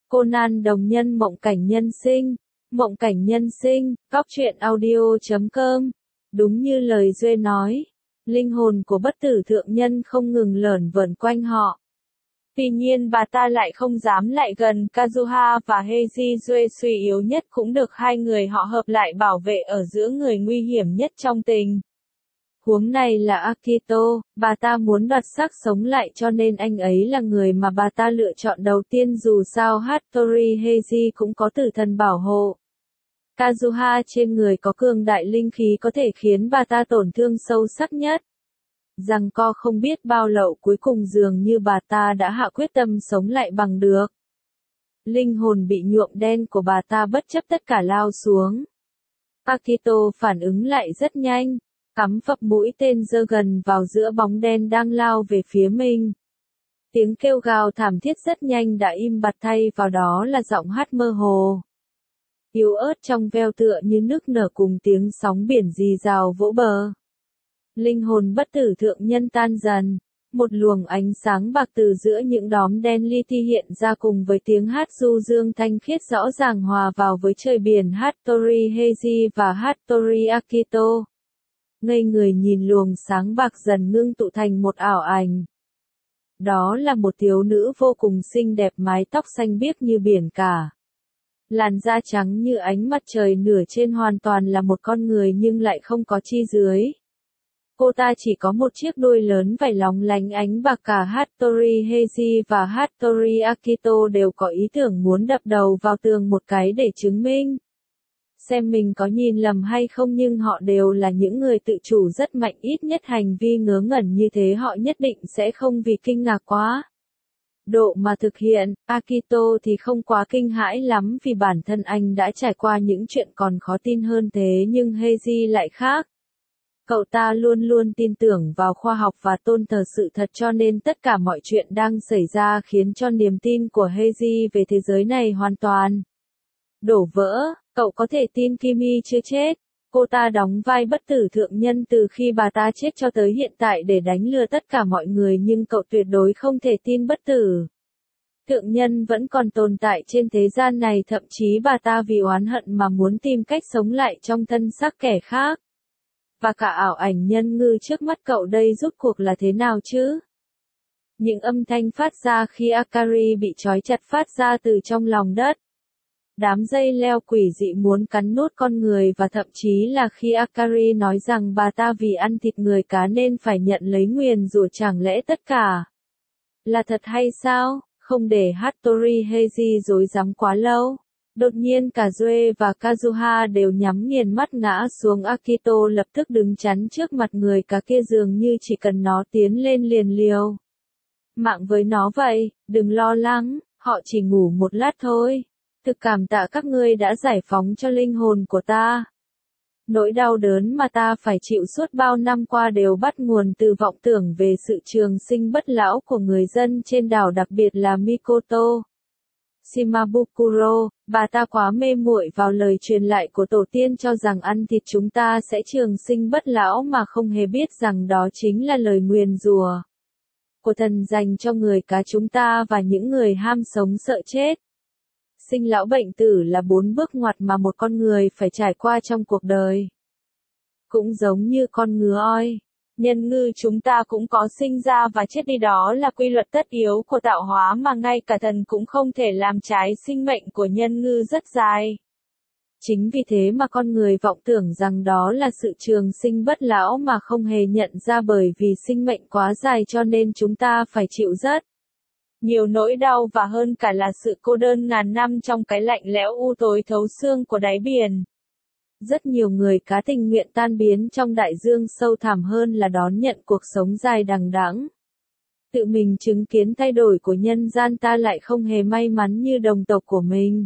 Conan đồng nhân mộng cảnh nhân sinh. Mộng cảnh nhân sinh, truyện audio.com. Đúng như lời Duệ nói, linh hồn của bất tử thượng nhân không ngừng lởn vởn quanh họ. Tuy nhiên bà ta lại không dám lại gần Kazuha và Heiji. Duệ suy yếu nhất cũng được hai người họ hợp lại bảo vệ ở giữa người nguy hiểm nhất trong tình. Huống này là Akito, bà ta muốn đoạt xác sống lại cho nên anh ấy là người mà bà ta lựa chọn đầu tiên, dù sao Hattori Heiji cũng có tử thần bảo hộ. Kazuha trên người có cường đại linh khí có thể khiến bà ta tổn thương sâu sắc nhất. Giằng co không biết bao lâu cuối cùng dường như bà ta đã hạ quyết tâm sống lại bằng được. Linh hồn bị nhuộm đen của bà ta bất chấp tất cả lao xuống. Akito phản ứng lại rất nhanh, cắm phập mũi tên giơ gần vào giữa bóng đen đang lao về phía mình. Tiếng kêu gào thảm thiết rất nhanh đã im bặt, thay vào đó là giọng hát mơ hồ, yếu ớt trong veo tựa như nức nở cùng tiếng sóng biển rì rào vỗ bờ. Linh hồn bất tử thượng nhân tan dần, một luồng ánh sáng bạc từ giữa những đóm đen li ti hiện ra cùng với tiếng hát du dương thanh khiết rõ ràng hòa vào với trời biển. Hattori Heiji và Hattori Akito ngây người nhìn luồng sáng bạc dần ngưng tụ thành một ảo ảnh. Đó là một thiếu nữ vô cùng xinh đẹp, mái tóc xanh biếc như biển cả. Làn da trắng như ánh mặt trời, nửa trên hoàn toàn là một con người nhưng lại không có chi dưới. Cô ta chỉ có một chiếc đuôi lớn vảy lóng lánh ánh bạc. Cả Hattori Heiji và Hattori Akito đều có ý tưởng muốn đập đầu vào tường một cái để chứng minh xem mình có nhìn lầm hay không, nhưng họ đều là những người tự chủ rất mạnh, ít nhất hành vi ngớ ngẩn như thế họ nhất định sẽ không vì kinh ngạc quá độ mà thực hiện. Akito thì không quá kinh hãi lắm vì bản thân anh đã trải qua những chuyện còn khó tin hơn thế, nhưng Heiji lại khác. Cậu ta luôn luôn tin tưởng vào khoa học và tôn thờ sự thật, cho nên tất cả mọi chuyện đang xảy ra khiến cho niềm tin của Heiji về thế giới này hoàn toàn đổ vỡ. Cậu có thể tin Kimi chưa chết? Cô ta đóng vai bất tử thượng nhân từ khi bà ta chết cho tới hiện tại để đánh lừa tất cả mọi người, nhưng cậu tuyệt đối không thể tin bất tử thượng nhân vẫn còn tồn tại trên thế gian này, thậm chí bà ta vì oán hận mà muốn tìm cách sống lại trong thân xác kẻ khác. Và cả ảo ảnh nhân ngư trước mắt cậu đây rốt cuộc là thế nào chứ? Những âm thanh phát ra khi Akari bị trói chặt phát ra từ trong lòng đất. Đám dây leo quỷ dị muốn cắn nuốt con người, và thậm chí là khi Akari nói rằng bà ta vì ăn thịt người cá nên phải nhận lấy nguyền rủa, chẳng lẽ tất cả là thật hay sao? Không để Hattori Heiji rối rắm quá lâu, đột nhiên cả Duệ và Kazuha đều nhắm nghiền mắt ngã xuống. Akito lập tức đứng chắn trước mặt người cá kia, dường như chỉ cần nó tiến lên liền liều mạng với nó vậy. Đừng lo lắng, họ chỉ ngủ một lát thôi. Thực cảm tạ các ngươi đã giải phóng cho linh hồn của ta. Nỗi đau đớn mà ta phải chịu suốt bao năm qua đều bắt nguồn từ vọng tưởng về sự trường sinh bất lão của người dân trên đảo, đặc biệt là Mikoto Shimabukuro. Bà ta quá mê muội vào lời truyền lại của tổ tiên cho rằng ăn thịt chúng ta sẽ trường sinh bất lão, mà không hề biết rằng đó chính là lời nguyền rủa của thần dành cho người cá chúng ta và những người ham sống sợ chết. Sinh lão bệnh tử là 4 bước ngoặt mà một con người phải trải qua trong cuộc đời. Cũng giống như con ngứa oi, nhân ngư chúng ta cũng có sinh ra và chết đi, đó là quy luật tất yếu của tạo hóa mà ngay cả thần cũng không thể làm trái. Sinh mệnh của nhân ngư rất dài. Chính vì thế mà con người vọng tưởng rằng đó là sự trường sinh bất lão mà không hề nhận ra, bởi vì sinh mệnh quá dài cho nên chúng ta phải chịu rất nhiều nỗi đau, và hơn cả là sự cô đơn ngàn năm trong cái lạnh lẽo u tối thấu xương của đáy biển. Rất nhiều người cá tình nguyện tan biến trong đại dương sâu thẳm hơn là đón nhận cuộc sống dài đằng đẵng. Tự mình chứng kiến thay đổi của nhân gian, ta lại không hề may mắn như đồng tộc của mình.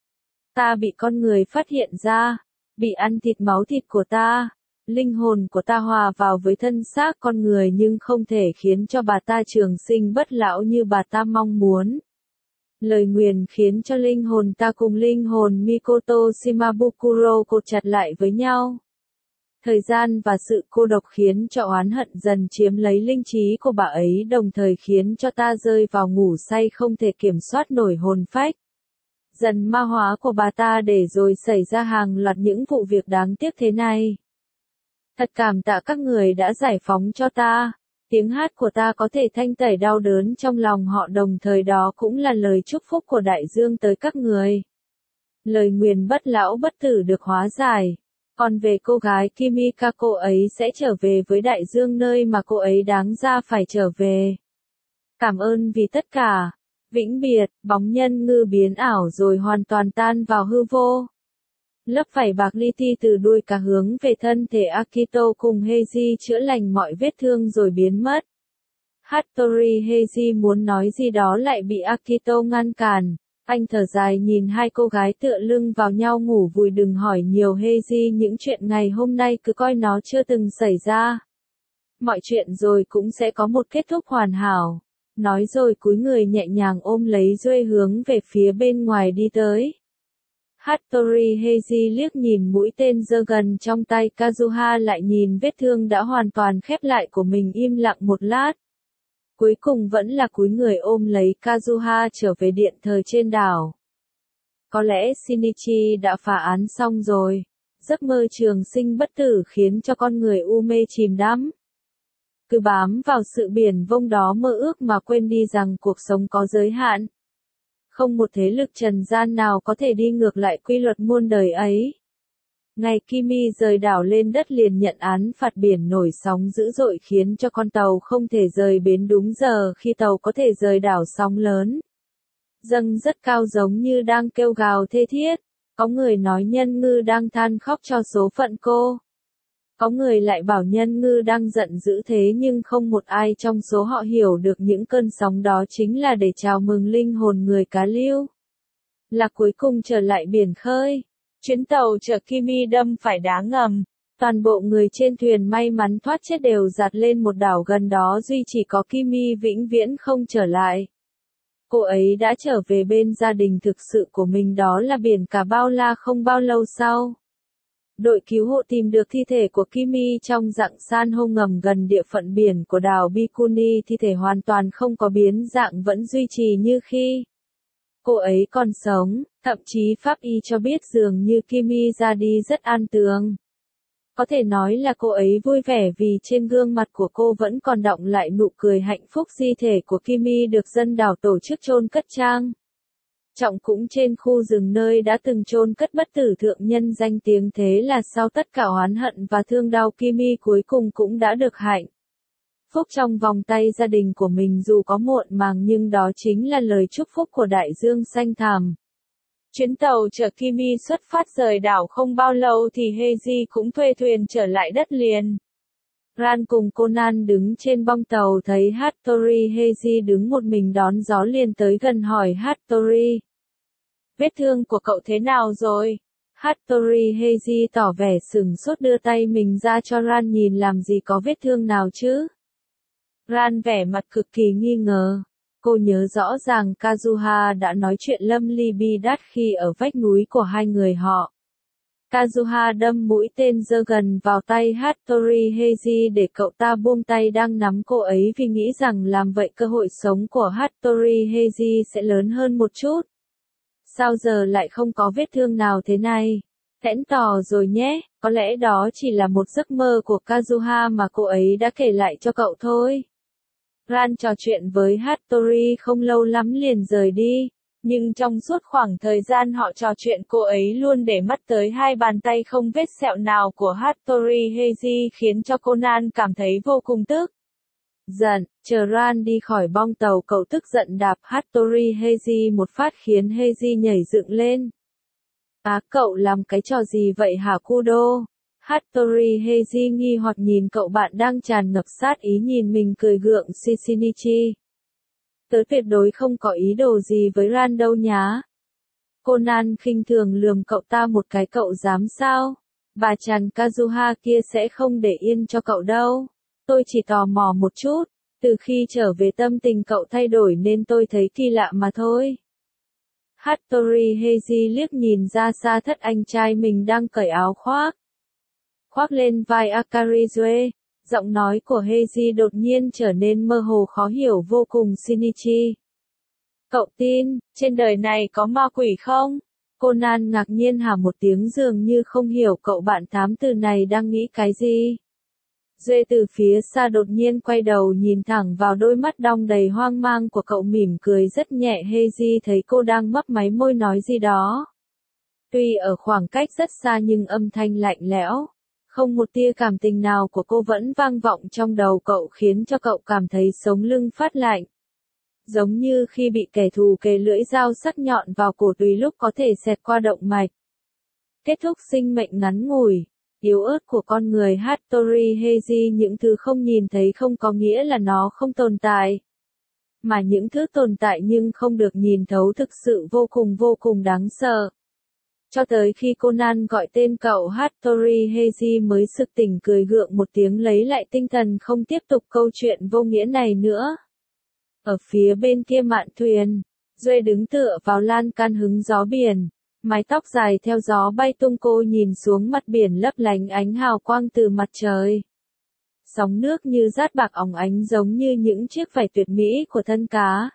Ta bị con người phát hiện ra, bị ăn thịt máu thịt của ta. Linh hồn của ta hòa vào với thân xác con người nhưng không thể khiến cho bà ta trường sinh bất lão như bà ta mong muốn. Lời nguyền khiến cho linh hồn ta cùng linh hồn Mikoto Shimabukuro cột chặt lại với nhau. Thời gian và sự cô độc khiến cho oán hận dần chiếm lấy linh trí của bà ấy, đồng thời khiến cho ta rơi vào ngủ say không thể kiểm soát nổi hồn phách. dần ma hóa của bà ta để rồi xảy ra hàng loạt những vụ việc đáng tiếc thế này. Thật cảm tạ các người đã giải phóng cho ta. Tiếng hát của ta có thể thanh tẩy đau đớn trong lòng họ, đồng thời đó cũng là lời chúc phúc của đại dương tới các người. Lời nguyền bất lão bất tử được hóa giải. Còn về cô gái Kimika, cô ấy sẽ trở về với đại dương, nơi mà cô ấy đáng ra phải trở về. Cảm ơn vì tất cả. Vĩnh biệt. Bóng nhân ngư biến ảo rồi hoàn toàn tan vào hư vô. Lớp vảy bạc li ti từ đuôi cá hướng về thân thể Akito cùng Heiji chữa lành mọi vết thương rồi biến mất. Hattori Heiji muốn nói gì đó lại bị Akito ngăn cản. Anh thở dài nhìn hai cô gái tựa lưng vào nhau ngủ vùi. Đừng hỏi nhiều Heiji, những chuyện ngày hôm nay cứ coi nó chưa từng xảy ra. Mọi chuyện rồi cũng sẽ có một kết thúc hoàn hảo. Nói rồi cúi người nhẹ nhàng ôm lấy Duê hướng về phía bên ngoài đi tới. Hattori Heiji liếc nhìn mũi tên giơ gần trong tay Kazuha, lại nhìn vết thương đã hoàn toàn khép lại của mình, im lặng một lát. Cuối cùng vẫn là cúi người ôm lấy Kazuha trở về điện thờ trên đảo. Có lẽ Shinichi đã phá án xong rồi. Giấc mơ trường sinh bất tử khiến cho con người u mê chìm đắm. Cứ bám vào sự biển vông đó mơ ước mà quên đi rằng cuộc sống có giới hạn. Không một thế lực trần gian nào có thể đi ngược lại quy luật muôn đời ấy. Ngày Kimi rời đảo lên đất liền nhận án phạt, biển nổi sóng dữ dội khiến cho con tàu không thể rời bến đúng giờ khi tàu có thể rời đảo, sóng lớn dâng rất cao giống như đang kêu gào thê thiết. Có người nói nhân ngư đang than khóc cho số phận cô. Có người lại bảo nhân ngư đang giận dữ, thế nhưng không một ai trong số họ hiểu được những cơn sóng đó chính là để chào mừng linh hồn người cá lưu lạc cuối cùng trở lại biển khơi. Chuyến tàu chở Kimi đâm phải đá ngầm. Toàn bộ người trên thuyền may mắn thoát chết đều dạt lên một đảo gần đó, duy chỉ có Kimi vĩnh viễn không trở lại. Cô ấy đã trở về bên gia đình thực sự của mình, đó là biển cả bao la. Không bao lâu sau, đội cứu hộ tìm được thi thể của Kimi trong dạng san hô ngầm gần địa phận biển của đảo Bikuni. Thi thể hoàn toàn không có biến dạng, vẫn duy trì như khi cô ấy còn sống. Thậm chí pháp y cho biết dường như Kimi ra đi rất an tường. Có thể nói là cô ấy vui vẻ vì trên gương mặt của cô vẫn còn đọng lại nụ cười hạnh phúc. Di thể của Kimi được dân đảo tổ chức chôn cất trang trọng cũng trên khu rừng nơi đã từng chôn cất bất tử thượng nhân danh tiếng. Thế là sau tất cả oán hận và thương đau, Kimi cuối cùng cũng đã được hạnh phúc trong vòng tay gia đình của mình, dù có muộn màng nhưng đó chính là lời chúc phúc của đại dương xanh thẳm. Chuyến tàu chở Kimi xuất phát rời đảo không bao lâu thì Heiji cũng thuê thuyền trở lại đất liền. Ran cùng Conan đứng trên bong tàu thấy Hattori Heiji đứng một mình đón gió liền tới gần hỏi Hattori. Vết thương của cậu thế nào rồi? Hattori Heiji tỏ vẻ sửng sốt đưa tay mình ra cho Ran nhìn. Làm gì có vết thương nào chứ? Ran vẻ mặt cực kỳ nghi ngờ. Cô nhớ rõ ràng Kazuha đã nói chuyện lâm ly bi đát khi ở vách núi của hai người họ. Kazuha đâm mũi tên giơ gần vào tay Hattori Heiji để cậu ta buông tay đang nắm cô ấy, vì nghĩ rằng làm vậy cơ hội sống của Hattori Heiji sẽ lớn hơn một chút. Sao giờ lại không có vết thương nào thế này? Thẽn tò rồi nhé, có lẽ đó chỉ là một giấc mơ của Kazuha mà cô ấy đã kể lại cho cậu thôi. Ran trò chuyện với Hattori không lâu lắm liền rời đi, nhưng trong suốt khoảng thời gian họ trò chuyện cô ấy luôn để mắt tới hai bàn tay không vết sẹo nào của Hattori Heiji, khiến cho Conan cảm thấy vô cùng tức giận. Chờ Ran đi khỏi bong tàu, cậu tức giận đạp Hattori Heiji một phát khiến Heiji nhảy dựng lên. Cậu làm cái trò gì vậy hả Kudo? Hattori Heiji nghi hoặc nhìn cậu bạn đang tràn ngập sát ý nhìn mình, cười gượng. Shinichi, tớ tuyệt đối không có ý đồ gì với Ran đâu nhá. Conan khinh thường lườm cậu ta một cái. Cậu dám sao? Bà chàng Kazuha kia sẽ không để yên cho cậu đâu. Tôi chỉ tò mò một chút. Từ khi trở về tâm tình cậu thay đổi nên tôi thấy kỳ lạ mà thôi. Hattori Heiji liếc nhìn ra xa thất anh trai mình đang cởi áo khoác lên vai Akarizue. Giọng nói của Heiji đột nhiên trở nên mơ hồ khó hiểu vô cùng. Shinichi, Cậu tin, trên đời này có ma quỷ không? Conan ngạc nhiên hả một tiếng dường như không hiểu cậu bạn thám tử này đang nghĩ cái gì. Duệ từ phía xa đột nhiên quay đầu nhìn thẳng vào đôi mắt đong đầy hoang mang của cậu mỉm cười rất nhẹ. Heiji thấy cô đang mấp máy môi nói gì đó. Tuy ở khoảng cách rất xa nhưng âm thanh lạnh lẽo, không một tia cảm tình nào của cô vẫn vang vọng trong đầu cậu khiến cho cậu cảm thấy sống lưng phát lạnh. Giống như khi bị kẻ thù kề lưỡi dao sắc nhọn vào cổ tùy lúc có thể xẹt qua động mạch. Kết thúc sinh mệnh ngắn ngủi, yếu ớt của con người Hattori Heiji, những thứ không nhìn thấy không có nghĩa là nó không tồn tại. Mà những thứ tồn tại nhưng không được nhìn thấu thực sự vô cùng đáng sợ. Cho tới khi Conan gọi tên cậu Hattori Heiji mới sực tỉnh cười gượng một tiếng lấy lại tinh thần không tiếp tục câu chuyện vô nghĩa này nữa. Ở phía bên kia mạn thuyền, Duệ đứng tựa vào lan can hứng gió biển, mái tóc dài theo gió bay tung. Cô nhìn xuống mặt biển lấp lánh ánh hào quang từ mặt trời. Sóng nước như dát bạc óng ánh giống như những chiếc vảy tuyệt mỹ của thân cá.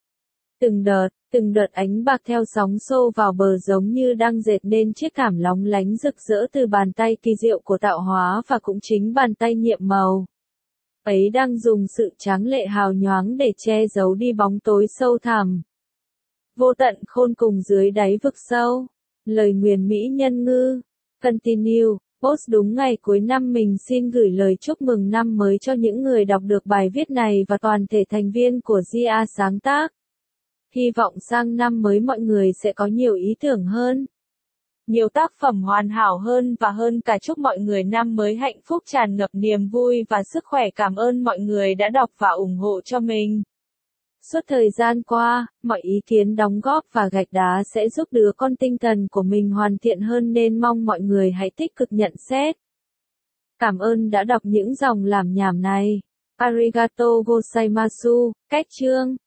Từng đợt ánh bạc theo sóng xô vào bờ giống như đang dệt nên chiếc thảm lóng lánh rực rỡ từ bàn tay kỳ diệu của tạo hóa, và cũng chính bàn tay nhiệm màu ấy đang dùng sự tráng lệ hào nhoáng để che giấu đi bóng tối sâu thẳm. Vô tận khôn cùng dưới đáy vực sâu. Lời nguyền mỹ nhân ngư. Continue. Post đúng ngày cuối năm. Mình xin gửi lời chúc mừng năm mới cho những người đọc được bài viết này và toàn thể thành viên của GA sáng tác. Hy vọng sang năm mới mọi người sẽ có nhiều ý tưởng hơn, nhiều tác phẩm hoàn hảo hơn và hơn cả. Chúc mọi người năm mới hạnh phúc, tràn ngập niềm vui và sức khỏe. Cảm ơn mọi người đã đọc và ủng hộ cho mình. Suốt thời gian qua, mọi ý kiến đóng góp và gạch đá sẽ giúp đứa con tinh thần của mình hoàn thiện hơn nên mong mọi người hãy tích cực nhận xét. Cảm ơn đã đọc những dòng làm nhảm này. Arigato gozaimasu. Cách chương